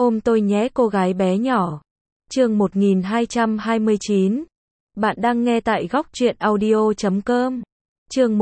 Ôm tôi nhé cô gái bé nhỏ. Chương 1229. Bạn đang nghe tại góc truyện audio.com. Chương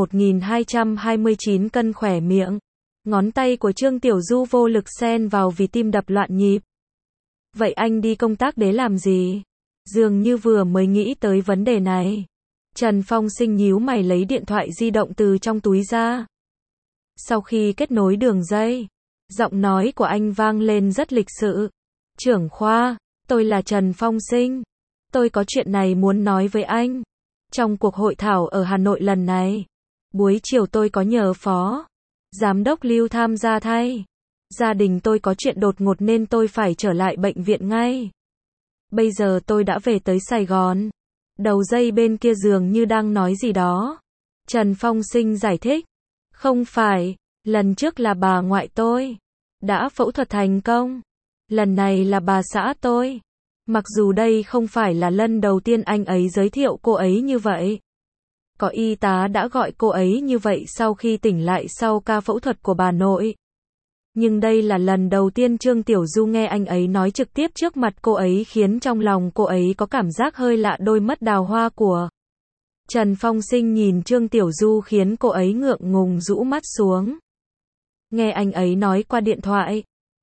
1229 cân khỏe miệng. Ngón tay của Trương Tiểu Du vô lực xen vào vì tim đập loạn nhịp. Vậy anh đi công tác để làm gì? Dường như vừa mới nghĩ tới vấn đề này. Trần Phong Sinh nhíu mày lấy điện thoại di động từ trong túi ra. Sau khi kết nối đường dây, giọng nói của anh vang lên rất lịch sự. Trưởng khoa, tôi là Trần Phong Sinh. Tôi có chuyện này muốn nói với anh. Trong cuộc hội thảo ở Hà Nội lần này, buổi chiều tôi có nhờ phó giám đốc Lưu tham gia thay. Gia đình tôi có chuyện đột ngột nên tôi phải trở lại bệnh viện ngay. Bây giờ tôi đã về tới Sài Gòn. Đầu dây bên kia dường như đang nói gì đó. Trần Phong Sinh giải thích. Không phải, lần trước là bà ngoại tôi đã phẫu thuật thành công. Lần này là bà xã tôi. Mặc dù đây không phải là lần đầu tiên anh ấy giới thiệu cô ấy như vậy. Có y tá đã gọi cô ấy như vậy sau khi tỉnh lại sau ca phẫu thuật của bà nội. Nhưng đây là lần đầu tiên Trương Tiểu Du nghe anh ấy nói trực tiếp trước mặt cô ấy, khiến trong lòng cô ấy có cảm giác hơi lạ. Đôi mắt đào hoa của Trần Phong Sinh nhìn Trương Tiểu Du khiến cô ấy ngượng ngùng rũ mắt xuống. Nghe anh ấy nói qua điện thoại.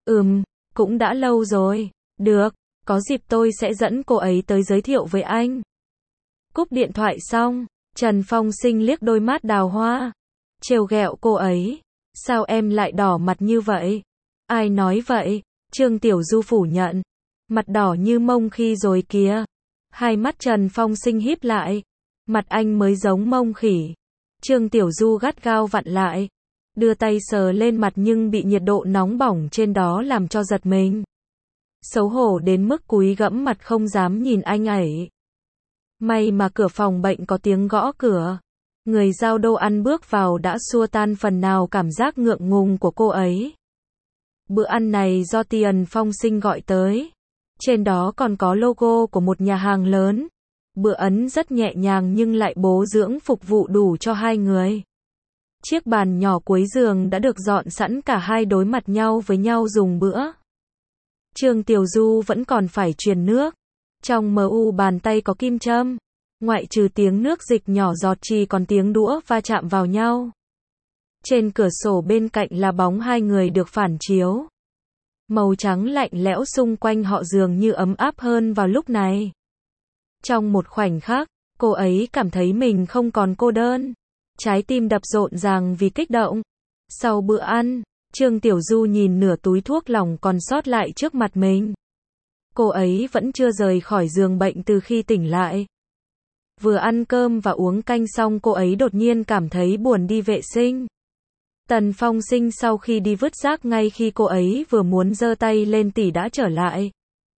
Cũng đã lâu rồi. Được, có dịp tôi sẽ dẫn cô ấy tới giới thiệu với anh. Cúp điện thoại xong, Trần Phong Sinh liếc đôi mắt đào hoa, trêu ghẹo cô ấy. Sao em lại đỏ mặt như vậy? Ai nói vậy? Trương Tiểu Du phủ nhận. Mặt đỏ như mông khi rồi kìa. Hai mắt Trần Phong Sinh híp lại. Mặt anh mới giống mông khỉ. Trương Tiểu Du gắt gao vặn lại. Đưa tay sờ lên mặt nhưng bị nhiệt độ nóng bỏng trên đó làm cho giật mình. Xấu hổ đến mức cúi gẫm mặt không dám nhìn anh ấy. May mà cửa phòng bệnh có tiếng gõ cửa. Người giao đồ ăn bước vào đã xua tan phần nào cảm giác ngượng ngùng của cô ấy. Bữa ăn này do Trần Phong Sinh gọi tới. Trên đó còn có logo của một nhà hàng lớn. Bữa ấn rất nhẹ nhàng nhưng lại bổ dưỡng, phục vụ đủ cho hai người. Chiếc bàn nhỏ cuối giường đã được dọn sẵn, cả hai đối mặt nhau với nhau dùng bữa. Trương Tiểu Du vẫn còn phải truyền nước. Trong mu bàn tay có kim châm. Ngoại trừ tiếng nước dịch nhỏ giọt chỉ còn tiếng đũa va chạm vào nhau. Trên cửa sổ bên cạnh là bóng hai người được phản chiếu. Màu trắng lạnh lẽo xung quanh họ dường như ấm áp hơn vào lúc này. Trong một khoảnh khắc, cô ấy cảm thấy mình không còn cô đơn. Trái tim đập rộn ràng vì kích động. Sau bữa ăn, Trương Tiểu Du nhìn nửa túi thuốc lỏng còn sót lại trước mặt mình. Cô ấy vẫn chưa rời khỏi giường bệnh từ khi tỉnh lại. Vừa ăn cơm và uống canh xong cô ấy đột nhiên cảm thấy buồn đi vệ sinh. Trần Phong Sinh sau khi đi vứt rác ngay khi cô ấy vừa muốn giơ tay lên tỉ đã trở lại.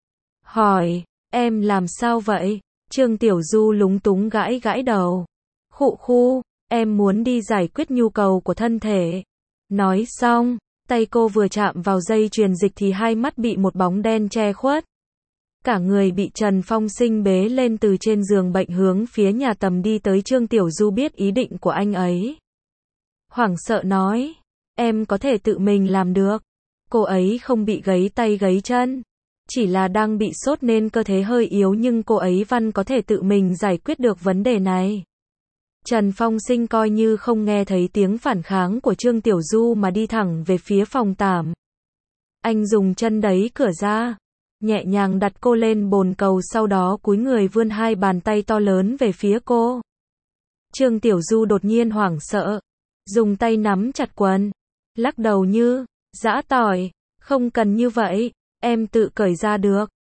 Hỏi, em làm sao vậy? Trương Tiểu Du lúng túng gãi gãi đầu. Khụ, em muốn đi giải quyết nhu cầu của thân thể. Nói xong, tay cô vừa chạm vào dây truyền dịch thì hai mắt bị một bóng đen che khuất. Cả người bị Trần Phong Sinh bế lên từ trên giường bệnh hướng phía nhà tắm đi tới. Trương Tiểu Du biết ý định của anh ấy. Hoảng sợ nói, em có thể tự mình làm được. Cô ấy không bị gãy tay gãy chân. Chỉ là đang bị sốt nên cơ thể hơi yếu, nhưng cô ấy vẫn có thể tự mình giải quyết được vấn đề này. Trần Phong Sinh coi như không nghe thấy tiếng phản kháng của Trương Tiểu Du mà đi thẳng về phía phòng tắm. Anh dùng chân đẩy cửa ra, nhẹ nhàng đặt cô lên bồn cầu, sau đó cúi người vươn hai bàn tay to lớn về phía cô. Trương Tiểu Du đột nhiên hoảng sợ, dùng tay nắm chặt quần, lắc đầu như giã tỏi, không cần như vậy, em tự cởi ra được.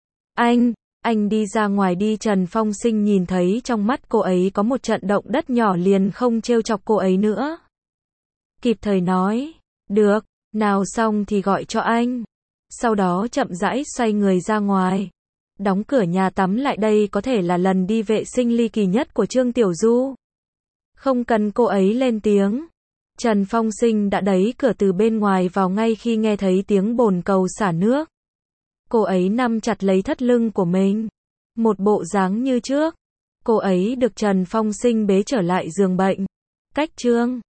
Anh đi ra ngoài đi. Trần Phong Sinh nhìn thấy trong mắt cô ấy có một trận động đất nhỏ liền không trêu chọc cô ấy nữa. Kịp thời nói, được, nào xong thì gọi cho anh. Sau đó chậm rãi xoay người ra ngoài. Đóng cửa nhà tắm lại. Đây có thể là lần đi vệ sinh ly kỳ nhất của Trương Tiểu Du. Không cần cô ấy lên tiếng. Trần Phong Sinh đã đẩy cửa từ bên ngoài vào ngay khi nghe thấy tiếng bồn cầu xả nước. Cô ấy nắm chặt lấy thắt lưng của mình. Một bộ dáng như trước. Cô ấy được Trần Phong Sinh bế trở lại giường bệnh. Cách Trương